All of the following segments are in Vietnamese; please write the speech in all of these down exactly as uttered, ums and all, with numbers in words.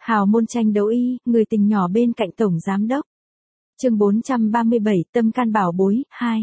Hào môn tranh đấu y, người tình nhỏ bên cạnh tổng giám đốc. Chương bốn trăm ba mươi bảy, tâm can bảo bối, hai.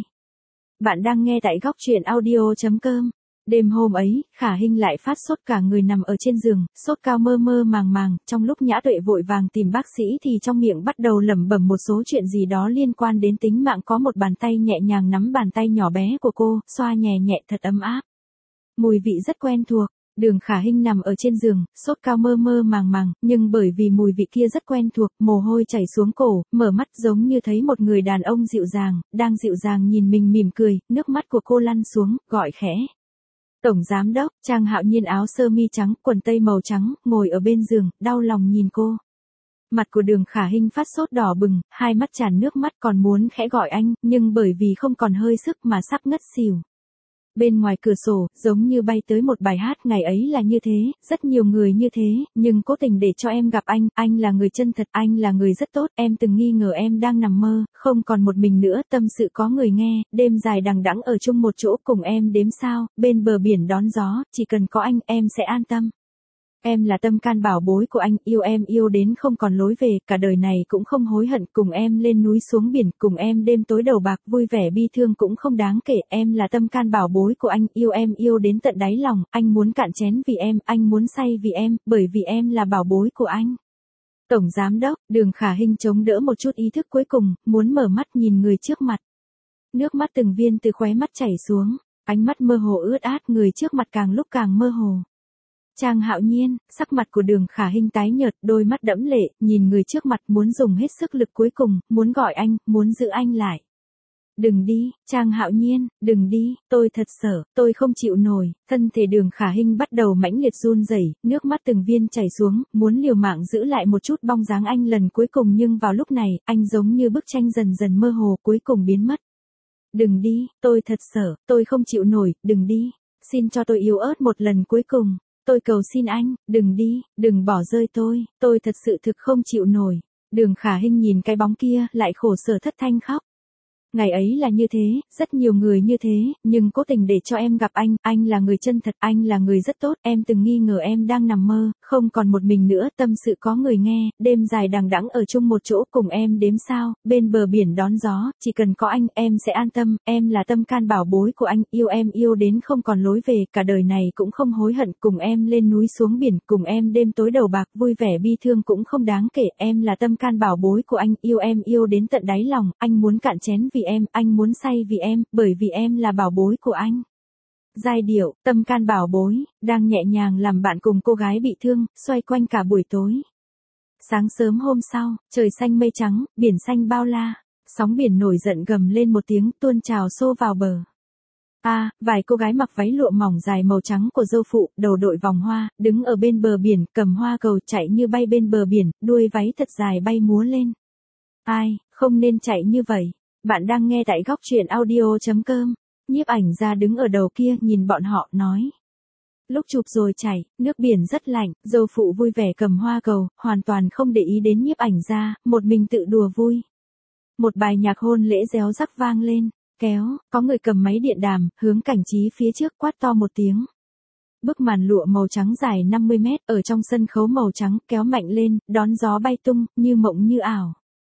Bạn đang nghe tại góc truyện audio chấm com. Đêm hôm ấy, Khả Hinh lại phát sốt, cả người nằm ở trên giường, sốt cao mơ mơ màng màng, trong lúc Nhã Tuệ vội vàng tìm bác sĩ thì trong miệng bắt đầu lẩm bẩm một số chuyện gì đó liên quan đến tính mạng. Có một bàn tay nhẹ nhàng nắm bàn tay nhỏ bé của cô, xoa nhẹ nhẹ thật ấm áp. Mùi vị rất quen thuộc. Đường Khả Hinh nằm ở trên giường, sốt cao mơ mơ màng màng, nhưng bởi vì mùi vị kia rất quen thuộc, mồ hôi chảy xuống cổ, mở mắt giống như thấy một người đàn ông dịu dàng, đang dịu dàng nhìn mình mỉm cười, nước mắt của cô lăn xuống, gọi khẽ. Tổng giám đốc. Trang Hạo Nhiên áo sơ mi trắng, quần tây màu trắng, ngồi ở bên giường, đau lòng nhìn cô. Mặt của Đường Khả Hinh phát sốt đỏ bừng, hai mắt tràn nước mắt, còn muốn khẽ gọi anh, nhưng bởi vì không còn hơi sức mà sắp ngất xỉu. Bên ngoài cửa sổ, giống như bay tới một bài hát. Ngày ấy là như thế, rất nhiều người như thế, nhưng cố tình để cho em gặp anh. Anh là người chân thật, anh là người rất tốt. Em từng nghi ngờ em đang nằm mơ, không còn một mình nữa, tâm sự có người nghe. Đêm dài đằng đẵng ở chung một chỗ cùng em đếm sao, bên bờ biển đón gió. Chỉ cần có anh, em sẽ an tâm. Em là tâm can bảo bối của anh, yêu em yêu đến không còn lối về, cả đời này cũng không hối hận, cùng em lên núi xuống biển, cùng em đêm tối đầu bạc, vui vẻ bi thương cũng không đáng kể. Em là tâm can bảo bối của anh, yêu em yêu đến tận đáy lòng, anh muốn cạn chén vì em, anh muốn say vì em, bởi vì em là bảo bối của anh. Tổng giám đốc. Đường Khả Hinh chống đỡ một chút ý thức cuối cùng, muốn mở mắt nhìn người trước mặt. Nước mắt từng viên từ khóe mắt chảy xuống, ánh mắt mơ hồ ướt át, người trước mặt càng lúc càng mơ hồ. Trang Hạo Nhiên. Sắc mặt của Đường Khả Hinh tái nhợt, đôi mắt đẫm lệ, nhìn người trước mặt, muốn dùng hết sức lực cuối cùng, muốn gọi anh, muốn giữ anh lại. Đừng đi. Trang Hạo Nhiên, đừng đi, tôi thật sợ, tôi không chịu nổi. Thân thể Đường Khả Hinh bắt đầu mãnh liệt run rẩy, nước mắt từng viên chảy xuống, muốn liều mạng giữ lại một chút bóng dáng anh lần cuối cùng, nhưng vào lúc này, anh giống như bức tranh dần dần mơ hồ, cuối cùng biến mất. Đừng đi, tôi thật sợ, tôi không chịu nổi, đừng đi. Xin cho tôi yếu ớt một lần cuối cùng. Tôi cầu xin anh, đừng đi, đừng bỏ rơi tôi, tôi thật sự thực không chịu nổi. Đường Khả Hinh nhìn cái bóng kia, lại khổ sở thất thanh khóc. Ngày ấy là như thế, rất nhiều người như thế, nhưng cố tình để cho em gặp anh, anh là người chân thật, anh là người rất tốt, em từng nghi ngờ em đang nằm mơ, không còn một mình nữa, tâm sự có người nghe, đêm dài đằng đẵng ở chung một chỗ cùng em đếm sao, bên bờ biển đón gió, chỉ cần có anh, em sẽ an tâm, em là tâm can bảo bối của anh, yêu em yêu đến không còn lối về, cả đời này cũng không hối hận, cùng em lên núi xuống biển, cùng em đêm tối đầu bạc, vui vẻ bi thương cũng không đáng kể, em là tâm can bảo bối của anh, yêu em yêu đến tận đáy lòng, anh muốn cạn chén vì em, anh muốn say vì em, bởi vì em là bảo bối của anh. Giai điệu, tâm can bảo bối, đang nhẹ nhàng làm bạn cùng cô gái bị thương, xoay quanh cả buổi tối. Sáng sớm hôm sau, trời xanh mây trắng, biển xanh bao la, sóng biển nổi giận gầm lên một tiếng, tuôn trào xô vào bờ. A, à, vài cô gái mặc váy lụa mỏng dài màu trắng của dâu phụ, đầu đội vòng hoa, đứng ở bên bờ biển, cầm hoa cầu chạy như bay bên bờ biển, đuôi váy thật dài bay múa lên. Ai, không nên chạy như vậy. Bạn đang nghe tại góc truyện audio chấm com. Nhiếp Ảnh Gia đứng ở đầu kia nhìn bọn họ, nói. Lúc chụp rồi chảy, nước biển rất lạnh, dâu phụ vui vẻ cầm hoa cầu, hoàn toàn không để ý đến Nhiếp Ảnh Gia, một mình tự đùa vui. Một bài nhạc hôn lễ réo rắt vang lên, kéo, có người cầm máy điện đàm, hướng cảnh trí phía trước quát to một tiếng. Bức màn lụa màu trắng dài năm mươi mét, ở trong sân khấu màu trắng, kéo mạnh lên, đón gió bay tung, như mộng như ảo.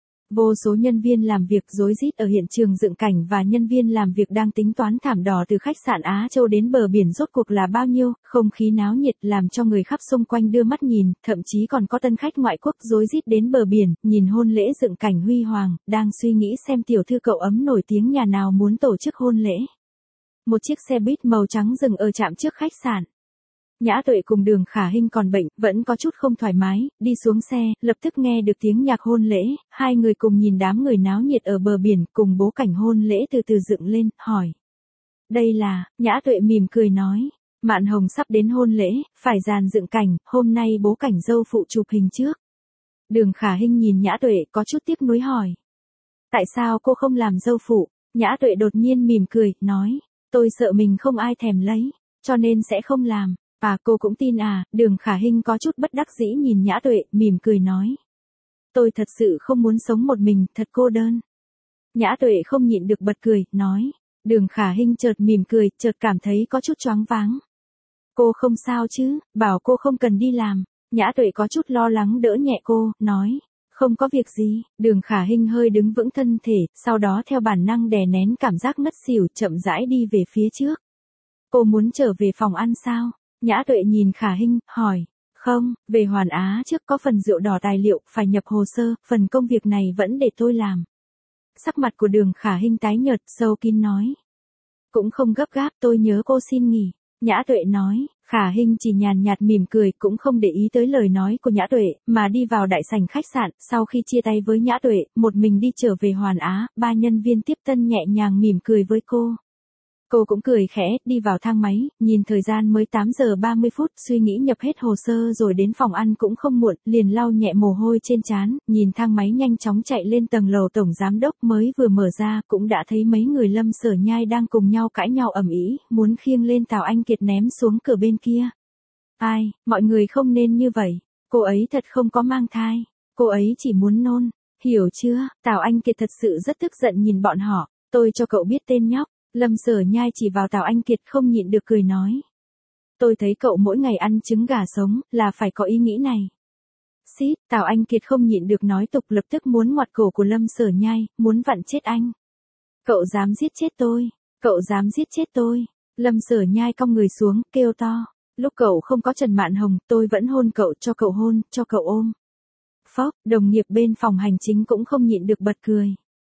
Vô số nhân viên làm việc rối rít ở hiện trường dựng cảnh và nhân viên làm việc đang tính toán thảm đỏ từ khách sạn Á Châu đến bờ biển rốt cuộc là bao nhiêu, không khí náo nhiệt làm cho người khắp xung quanh đưa mắt nhìn, thậm chí còn có tân khách ngoại quốc rối rít đến bờ biển, nhìn hôn lễ dựng cảnh huy hoàng, đang suy nghĩ xem tiểu thư cậu ấm nổi tiếng nhà nào muốn tổ chức hôn lễ. Một chiếc xe buýt màu trắng dừng ở trạm trước khách sạn. Nhã Tuệ cùng Đường Khả Hinh còn bệnh, vẫn có chút không thoải mái, đi xuống xe, lập tức nghe được tiếng nhạc hôn lễ, hai người cùng nhìn đám người náo nhiệt ở bờ biển, cùng bố cảnh hôn lễ từ từ dựng lên, hỏi. Đây là, Nhã Tuệ mỉm cười nói, Mạn Hồng sắp đến hôn lễ, phải dàn dựng cảnh, hôm nay bố cảnh dâu phụ chụp hình trước. Đường Khả Hinh nhìn Nhã Tuệ có chút tiếc nuối hỏi. Tại sao cô không làm dâu phụ? Nhã Tuệ đột nhiên mỉm cười, nói, tôi sợ mình không ai thèm lấy, cho nên sẽ không làm. À, cô cũng tin à? Đường Khả Hinh có chút bất đắc dĩ nhìn Nhã Tuệ, mỉm cười nói. Tôi thật sự không muốn sống một mình, thật cô đơn. Nhã Tuệ không nhịn được bật cười, nói. Đường Khả Hinh chợt mỉm cười, chợt cảm thấy có chút choáng váng. Cô không sao chứ, bảo cô không cần đi làm. Nhã Tuệ có chút lo lắng đỡ nhẹ cô, nói. Không có việc gì, Đường Khả Hinh hơi đứng vững thân thể, sau đó theo bản năng đè nén cảm giác ngất xỉu chậm rãi đi về phía trước. Cô muốn trở về phòng ăn sao? Nhã Tuệ nhìn Khả Hinh, hỏi. Không, về Hoàn Á trước có phần rượu đỏ tài liệu, phải nhập hồ sơ, phần công việc này vẫn để tôi làm. Sắc mặt của Đường Khả Hinh tái nhợt, sâu kín nói. Cũng không gấp gáp, tôi nhớ cô xin nghỉ. Nhã Tuệ nói. Khả Hinh chỉ nhàn nhạt mỉm cười, cũng không để ý tới lời nói của Nhã Tuệ, mà đi vào đại sảnh khách sạn. Sau khi chia tay với Nhã Tuệ, một mình đi trở về Hoàn Á, ba nhân viên tiếp tân nhẹ nhàng mỉm cười với cô. Cô cũng cười khẽ, đi vào thang máy, nhìn thời gian mới tám giờ ba mươi phút, suy nghĩ nhập hết hồ sơ rồi đến phòng ăn cũng không muộn, liền lau nhẹ mồ hôi trên trán, nhìn thang máy nhanh chóng chạy lên tầng lầu tổng giám đốc mới vừa mở ra, cũng đã thấy mấy người Lâm Sở Nhai đang cùng nhau cãi nhau ầm ĩ, muốn khiêng lên Tào Anh Kiệt ném xuống cửa bên kia. Ai, mọi người không nên như vậy, cô ấy thật không có mang thai, cô ấy chỉ muốn nôn, hiểu chưa? Tào Anh Kiệt thật sự rất tức giận nhìn bọn họ, tôi cho cậu biết tên nhóc. Lâm Sở Nhai chỉ vào Tào Anh Kiệt không nhịn được cười nói. Tôi thấy cậu mỗi ngày ăn trứng gà sống, là phải có ý nghĩ này. Xít, Tào Anh Kiệt không nhịn được nói tục, lập tức muốn ngoặt cổ của Lâm Sở Nhai, muốn vặn chết anh. Cậu dám giết chết tôi, cậu dám giết chết tôi. Lâm Sở Nhai cong người xuống, kêu to. Lúc cậu không có Trần Mạn Hồng, tôi vẫn hôn cậu, cho cậu hôn, cho cậu ôm. Phốc, đồng nghiệp bên phòng hành chính cũng không nhịn được bật cười.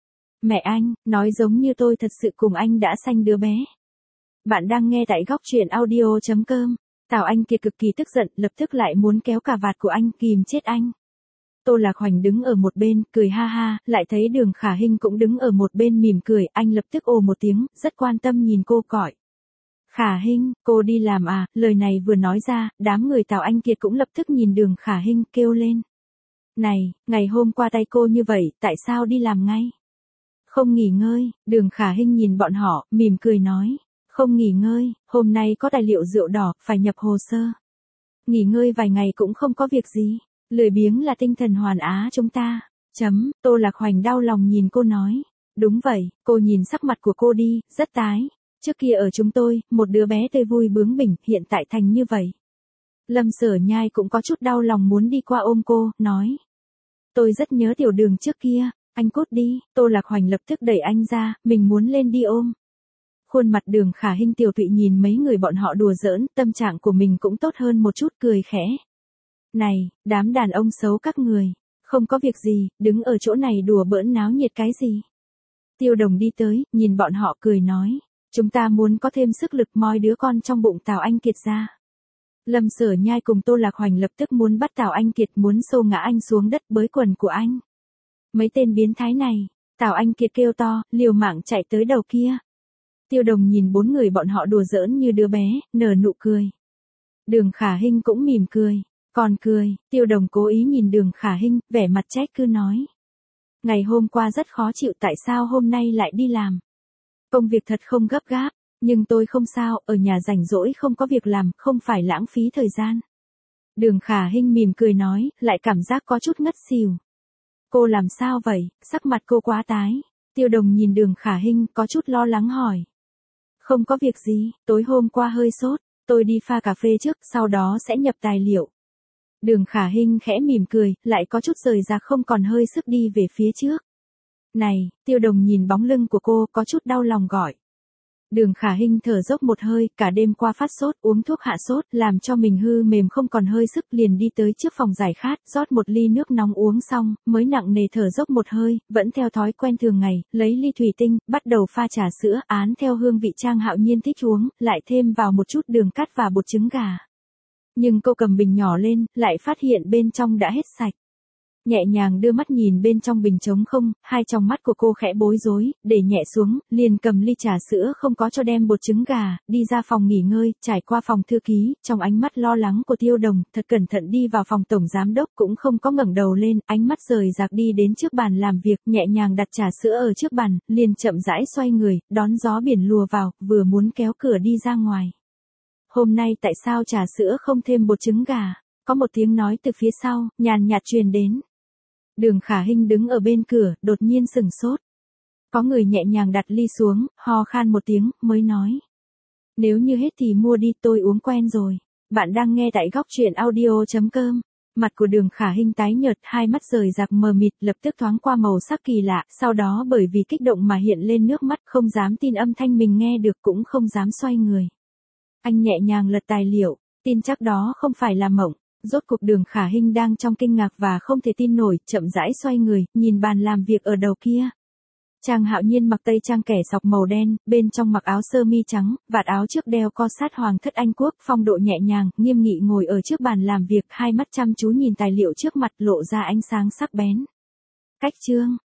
Mẹ anh, nói giống như tôi thật sự cùng anh đã sanh đứa bé. Bạn đang nghe tại góc truyện audio chấm com. Tào Anh Kiệt cực kỳ tức giận, lập tức lại muốn kéo cà vạt của anh, kìm chết anh. Tô Lạc Hoành đứng ở một bên, cười ha ha, lại thấy Đường Khả Hinh cũng đứng ở một bên mỉm cười, anh lập tức ồ một tiếng, rất quan tâm nhìn cô gọi. Khả Hinh, cô đi làm à? Lời này vừa nói ra, đám người Tào Anh Kiệt cũng lập tức nhìn Đường Khả Hinh kêu lên. Này, ngày hôm qua tay cô như vậy, tại sao đi làm ngay? Không nghỉ ngơi, Đường Khả Hinh nhìn bọn họ, mỉm cười nói. Không nghỉ ngơi, hôm nay có tài liệu rượu đỏ, phải nhập hồ sơ. Nghỉ ngơi vài ngày cũng không có việc gì. Lười biếng là tinh thần Hoàn Á chúng ta. Chấm, Tô Lạc Hoành đau lòng nhìn cô nói. Đúng vậy, cô nhìn sắc mặt của cô đi, rất tái. Trước kia ở chúng tôi, một đứa bé tươi vui bướng bỉnh, hiện tại thành như vậy. Lâm Sở Nhai cũng có chút đau lòng muốn đi qua ôm cô, nói. Tôi rất nhớ tiểu Đường trước kia. Anh cút đi, Tô Lạc Hoành lập tức đẩy anh ra, mình muốn lên đi ôm. Khuôn mặt Đường Khả Hinh tiểu tụy nhìn mấy người bọn họ đùa giỡn, tâm trạng của mình cũng tốt hơn một chút, cười khẽ. Này, đám đàn ông xấu các người, không có việc gì, đứng ở chỗ này đùa bỡn náo nhiệt cái gì. Tiêu Đồng đi tới, nhìn bọn họ cười nói, chúng ta muốn có thêm sức lực moi đứa con trong bụng Tào Anh Kiệt ra. Lâm Sở Nhai cùng Tô Lạc Hoành lập tức muốn bắt Tào Anh Kiệt, muốn xô ngã anh xuống đất bới quần của anh. Mấy tên biến thái này, Tào Anh Kiệt kêu to, liều mạng chạy tới đầu kia. Tiêu Đồng nhìn bốn người bọn họ đùa giỡn như đứa bé, nở nụ cười. Đường Khả Hinh cũng mỉm cười, còn cười, Tiêu Đồng cố ý nhìn Đường Khả Hinh, vẻ mặt trách cứ nói. Ngày hôm qua rất khó chịu, tại sao hôm nay lại đi làm? Công việc thật không gấp gáp, nhưng tôi không sao, ở nhà rảnh rỗi không có việc làm, không phải lãng phí thời gian. Đường Khả Hinh mỉm cười nói, lại cảm giác có chút ngất xỉu. Cô làm sao vậy, sắc mặt cô quá tái. Tiêu Đồng nhìn Đường Khả Hinh có chút lo lắng hỏi. Không có việc gì, tối hôm qua hơi sốt, tôi đi pha cà phê trước, sau đó sẽ nhập tài liệu. Đường Khả Hinh khẽ mỉm cười, lại có chút rời ra không còn hơi sức đi về phía trước. Này, Tiêu Đồng nhìn bóng lưng của cô có chút đau lòng gọi. Đường Khả Hinh thở dốc một hơi, cả đêm qua phát sốt, uống thuốc hạ sốt, làm cho mình hư mềm không còn hơi sức, liền đi tới trước phòng giải khát, rót một ly nước nóng uống xong, mới nặng nề thở dốc một hơi, vẫn theo thói quen thường ngày, lấy ly thủy tinh, bắt đầu pha trà sữa, án theo hương vị Trang Hạo Nhiên thích uống, lại thêm vào một chút đường cát và bột trứng gà. Nhưng cô cầm bình nhỏ lên, lại phát hiện bên trong đã hết sạch. Nhẹ nhàng đưa mắt nhìn bên trong bình trống không, hai tròng mắt của cô khẽ bối rối, để nhẹ xuống, liền cầm ly trà sữa không có cho đem bột trứng gà, đi ra phòng nghỉ ngơi, trải qua phòng thư ký, trong ánh mắt lo lắng của Tiêu Đồng, thật cẩn thận đi vào phòng tổng giám đốc, cũng không có ngẩng đầu lên, ánh mắt rời rạc đi đến trước bàn làm việc, nhẹ nhàng đặt trà sữa ở trước bàn, liền chậm rãi xoay người, đón gió biển lùa vào, vừa muốn kéo cửa đi ra ngoài. Hôm nay tại sao trà sữa không thêm bột trứng gà? Có một tiếng nói từ phía sau, nhàn nhạt truyền đến. Đường Khả Hinh đứng ở bên cửa, đột nhiên sừng sốt. Có người nhẹ nhàng đặt ly xuống, ho khan một tiếng, mới nói. Nếu như hết thì mua đi, tôi uống quen rồi. Bạn đang nghe tại góc truyện audio chấm com. Mặt của Đường Khả Hinh tái nhợt, hai mắt rời rạc mờ mịt, lập tức thoáng qua màu sắc kỳ lạ, sau đó bởi vì kích động mà hiện lên nước mắt, không dám tin âm thanh mình nghe được, cũng không dám xoay người. Anh nhẹ nhàng lật tài liệu, tin chắc đó không phải là mộng. Rốt cuộc Đường Khả Hinh đang trong kinh ngạc và không thể tin nổi, chậm rãi xoay người, nhìn bàn làm việc ở đầu kia. Trang Hạo Nhiên mặc tây trang kẻ sọc màu đen, bên trong mặc áo sơ mi trắng, vạt áo trước đeo co sát hoàng thất Anh quốc, phong độ nhẹ nhàng, nghiêm nghị ngồi ở trước bàn làm việc, hai mắt chăm chú nhìn tài liệu trước mặt, lộ ra ánh sáng sắc bén. Cách chương